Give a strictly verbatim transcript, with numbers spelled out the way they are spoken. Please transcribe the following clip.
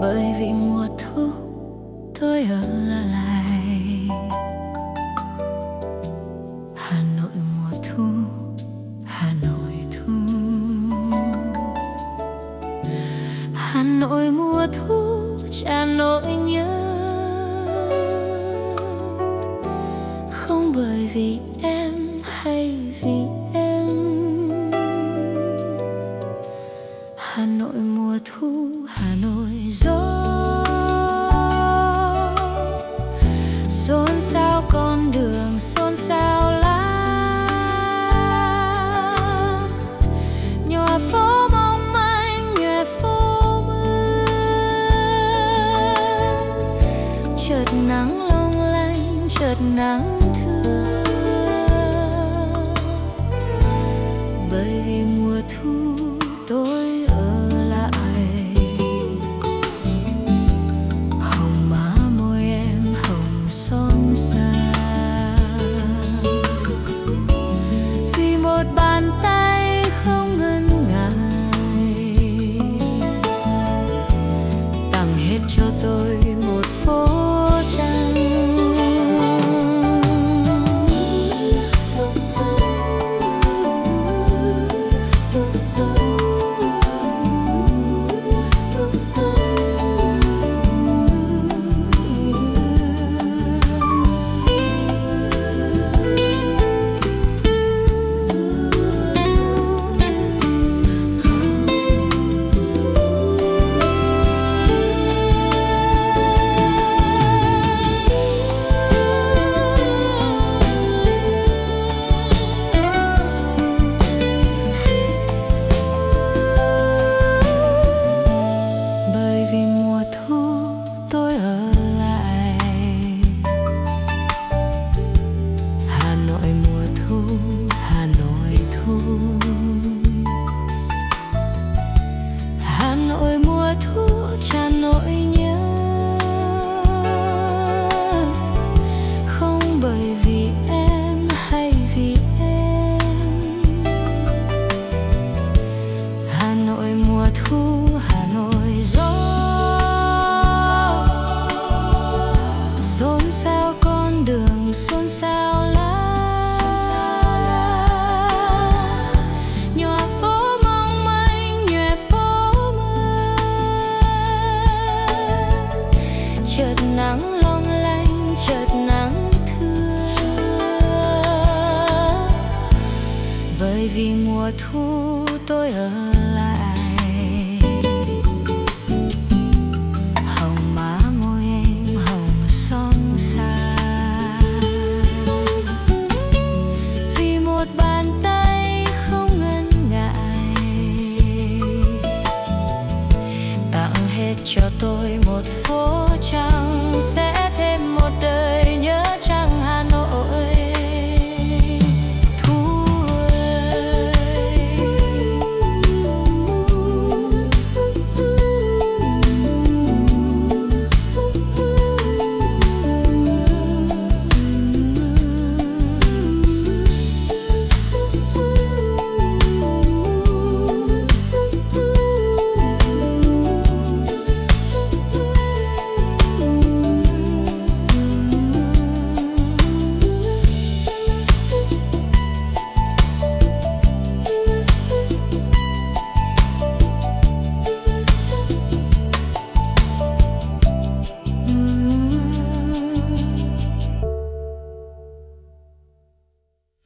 bởi vì mùa thu tôi ở lại. Hà Nội mùa thu, Hà Nội thu, Hà Nội mùa thu tràn nỗi nhớ. Không bởi vì em hay vì em. Hà Nội mùa thu, Hà Nội gió xôn xao con đường, xôn xao lá, nhòa phố mong manh, nhòe phố mưa. Chợt nắng long lanh, chợt nắng thưa, bởi vì mùa thu tôi ở lại. Hồng má môi em hồng son xa, vì một bàn tay không ngần ngại tặng hết cho tôi một phố trăng. Hà Nội mùa thu tràn nỗi nhớ. Không bởi vì em hay vì em. Hà Nội mùa thu, Hà Nội gió xôn xao con đường, xôn xao lá, chợt nắng long lanh, chợt nắng thưa, bởi vì mùa thu tôi ở lại. Hồng má môi em hồng son xa, vì một bàn tay không ngần ngại tặng hết cho tôi một phố trăng, sẽ thêm một đời